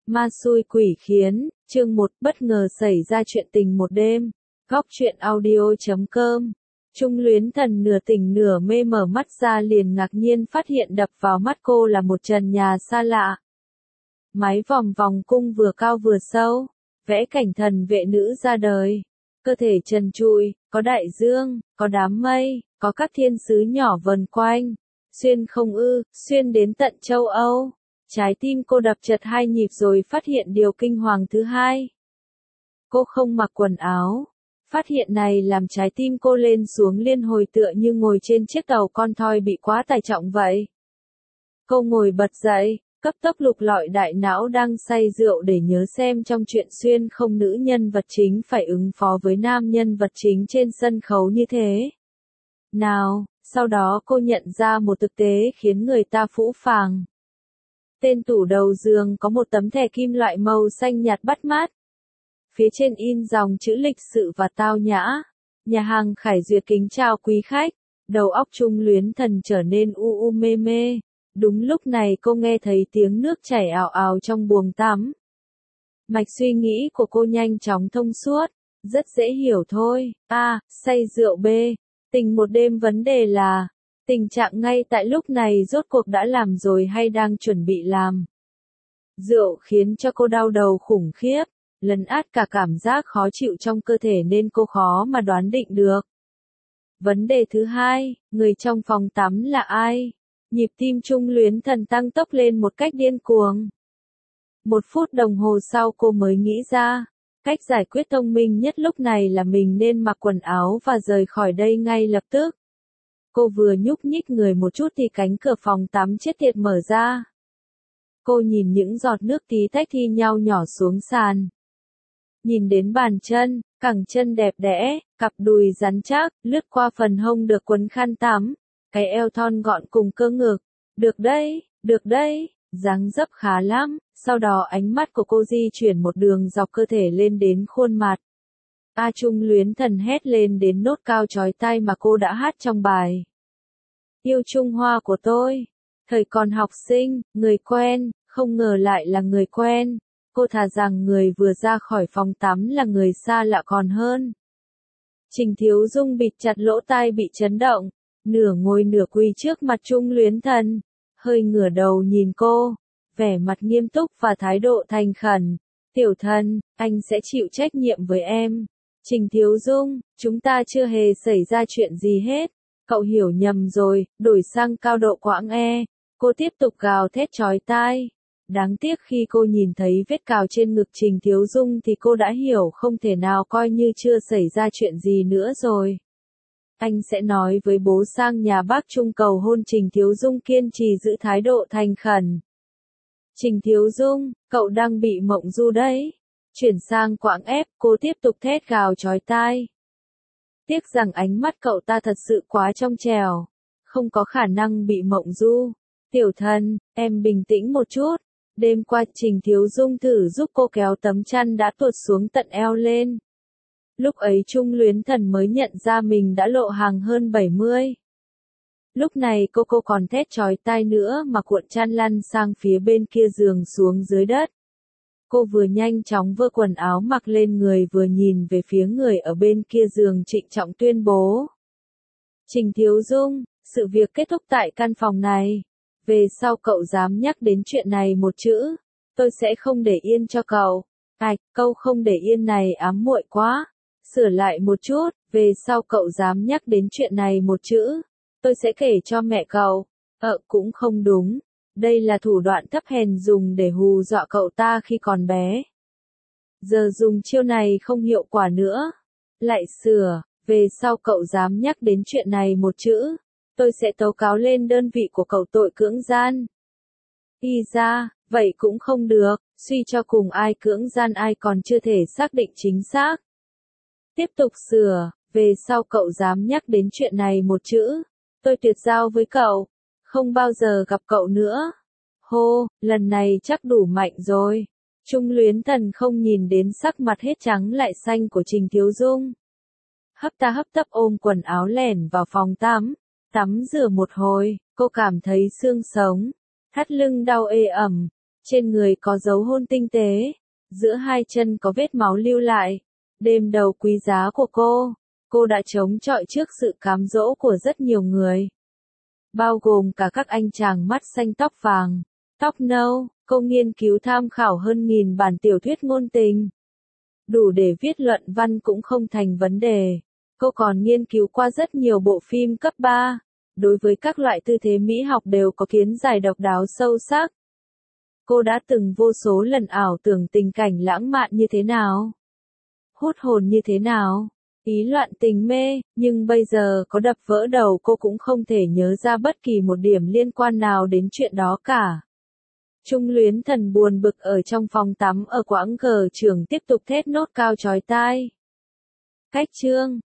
Ma xui quỷ khiến, chương 1 bất ngờ xảy ra chuyện tình một đêm. Góc truyện audio.com. Trung Luyến Thần nửa tỉnh nửa mê mở mắt ra liền ngạc nhiên phát hiện đập vào mắt cô là một trần nhà xa lạ. Mái vòng vòng cung vừa cao vừa sâu, vẽ cảnh thần vệ nữ ra đời. Cơ thể trần trụi, có đại dương, có đám mây, có các thiên sứ nhỏ vần quanh. Xuyên không ư, xuyên đến tận châu Âu. Trái tim cô đập chật 2 nhịp rồi phát hiện điều kinh hoàng thứ hai. Cô không mặc quần áo. Phát hiện này làm trái tim cô lên xuống liên hồi tựa như ngồi trên chiếc tàu con thoi bị quá tải trọng vậy. Cô ngồi bật dậy, cấp tốc lục lọi đại não đang say rượu để nhớ xem trong chuyện xuyên không nữ nhân vật chính phải ứng phó với nam nhân vật chính trên sân khấu như thế nào. Sau đó cô nhận ra một thực tế khiến người ta phũ phàng. Tên tủ đầu giường có một tấm thẻ kim loại màu xanh nhạt bắt mắt. Phía trên in dòng chữ lịch sự và tao nhã. Nhà hàng Khải Duyệt kính chào quý khách. Đầu óc Trung Luyến Thần trở nên u mê mê. Đúng lúc này cô nghe thấy tiếng nước chảy ào ào trong buồng tắm. Mạch suy nghĩ của cô nhanh chóng thông suốt. Rất dễ hiểu thôi. A. Say rượu. B. Tình một đêm. Vấn đề là tình trạng ngay tại lúc này rốt cuộc đã làm rồi hay đang chuẩn bị làm. Rượu khiến cho cô đau đầu khủng khiếp, lấn át cả cảm giác khó chịu trong cơ thể nên cô khó mà đoán định được. Vấn đề thứ hai, người trong phòng tắm là ai? Nhịp tim Trung Luyến Thần tăng tốc lên một cách điên cuồng. 1 phút đồng hồ sau cô mới nghĩ ra, cách giải quyết thông minh nhất lúc này là mình nên mặc quần áo và rời khỏi đây ngay lập tức. Cô vừa nhúc nhích người một chút thì cánh cửa phòng tắm chết tiệt mở ra. Cô nhìn những giọt nước tí tách thi nhau nhỏ xuống sàn. Nhìn đến bàn chân, cẳng chân đẹp đẽ, cặp đùi rắn chắc, lướt qua phần hông được quấn khăn tắm, cái eo thon gọn cùng cơ ngực. Được đấy, dáng dấp khá lắm. Sau đó ánh mắt của cô di chuyển một đường dọc cơ thể lên đến khuôn mặt. Trung Luyến Thần hét lên đến nốt cao chói tai mà cô đã hát trong bài. Yêu Trung Hoa của tôi. Thời còn học sinh, người quen, không ngờ lại là người quen. Cô thà rằng người vừa ra khỏi phòng tắm là người xa lạ còn hơn. Trình Thiếu Dung bịt chặt lỗ tai bị chấn động, nửa ngồi nửa quỳ trước mặt Trung Luyến Thần, hơi ngửa đầu nhìn cô, vẻ mặt nghiêm túc và thái độ thành khẩn. Tiểu Thần, anh sẽ chịu trách nhiệm với em. Trình Thiếu Dung, chúng ta chưa hề xảy ra chuyện gì hết. Cậu hiểu nhầm rồi, đổi sang cao độ quãng E. Cô tiếp tục gào thét chói tai. Đáng tiếc khi cô nhìn thấy vết cào trên ngực Trình Thiếu Dung thì cô đã hiểu không thể nào coi như chưa xảy ra chuyện gì nữa rồi. Anh sẽ nói với bố sang nhà bác Trung cầu hôn. Trình Thiếu Dung kiên trì giữ thái độ thành khẩn. Trình Thiếu Dung, cậu đang bị mộng du đấy. Chuyển sang quãng F, cô tiếp tục thét gào chói tai. Tiếc rằng ánh mắt cậu ta thật sự quá trong trẻo, không có khả năng bị mộng du. Tiểu Thần, em bình tĩnh một chút. Đêm qua Trình Thiếu Dung thử giúp cô kéo tấm chăn đã tuột xuống tận eo lên. Lúc ấy Trung Luyến Thần mới nhận ra mình đã lộ hàng hơn 70. Lúc này cô còn thét chói tai nữa mà cuộn chăn lăn sang phía bên kia giường xuống dưới đất. Cô vừa nhanh chóng vơ quần áo mặc lên người vừa nhìn về phía người ở bên kia giường trịnh trọng tuyên bố. Trình Thiếu Dung, sự việc kết thúc tại căn phòng này. Về sau cậu dám nhắc đến chuyện này một chữ, tôi sẽ không để yên cho cậu. Câu không để yên này ám muội quá. Sửa lại một chút, về sau cậu dám nhắc đến chuyện này một chữ, tôi sẽ kể cho mẹ cậu. Cũng không đúng. Đây là thủ đoạn thấp hèn dùng để hù dọa cậu ta khi còn bé. Giờ dùng chiêu này không hiệu quả nữa. Lại sửa, về sau cậu dám nhắc đến chuyện này một chữ, tôi sẽ tố cáo lên đơn vị của cậu tội cưỡng gian. Ra, vậy cũng không được, suy cho cùng ai cưỡng gian ai còn chưa thể xác định chính xác. Tiếp tục sửa, về sau cậu dám nhắc đến chuyện này một chữ, tôi tuyệt giao với cậu, không bao giờ gặp cậu nữa. Hô, lần này chắc đủ mạnh rồi. Trung Luyến Thần không nhìn đến sắc mặt hết trắng lại xanh của Trình Thiếu Dung. Hấp tấp ôm quần áo lẻn vào phòng tắm. Tắm rửa một hồi, cô cảm thấy xương sống, thắt lưng đau ê ẩm. Trên người có dấu hôn tinh tế, giữa hai chân có vết máu lưu lại. Đêm đầu quý giá của cô đã chống chọi trước sự cám dỗ của rất nhiều người. Bao gồm cả các anh chàng mắt xanh tóc vàng, tóc nâu. Cô nghiên cứu tham khảo hơn 1000 bản tiểu thuyết ngôn tình. Đủ để viết luận văn cũng không thành vấn đề. Cô còn nghiên cứu qua rất nhiều bộ phim cấp 3. Đối với các loại tư thế mỹ học đều có kiến giải độc đáo sâu sắc. Cô đã từng vô số lần ảo tưởng tình cảnh lãng mạn như thế nào, hút hồn như thế nào, ý loạn tình mê, nhưng bây giờ có đập vỡ đầu cô cũng không thể nhớ ra bất kỳ một điểm liên quan nào đến chuyện đó cả. Trung Luyến Thần buồn bực ở trong phòng tắm ở quãng cờ trường tiếp tục thét nốt cao chói tai. Cách chương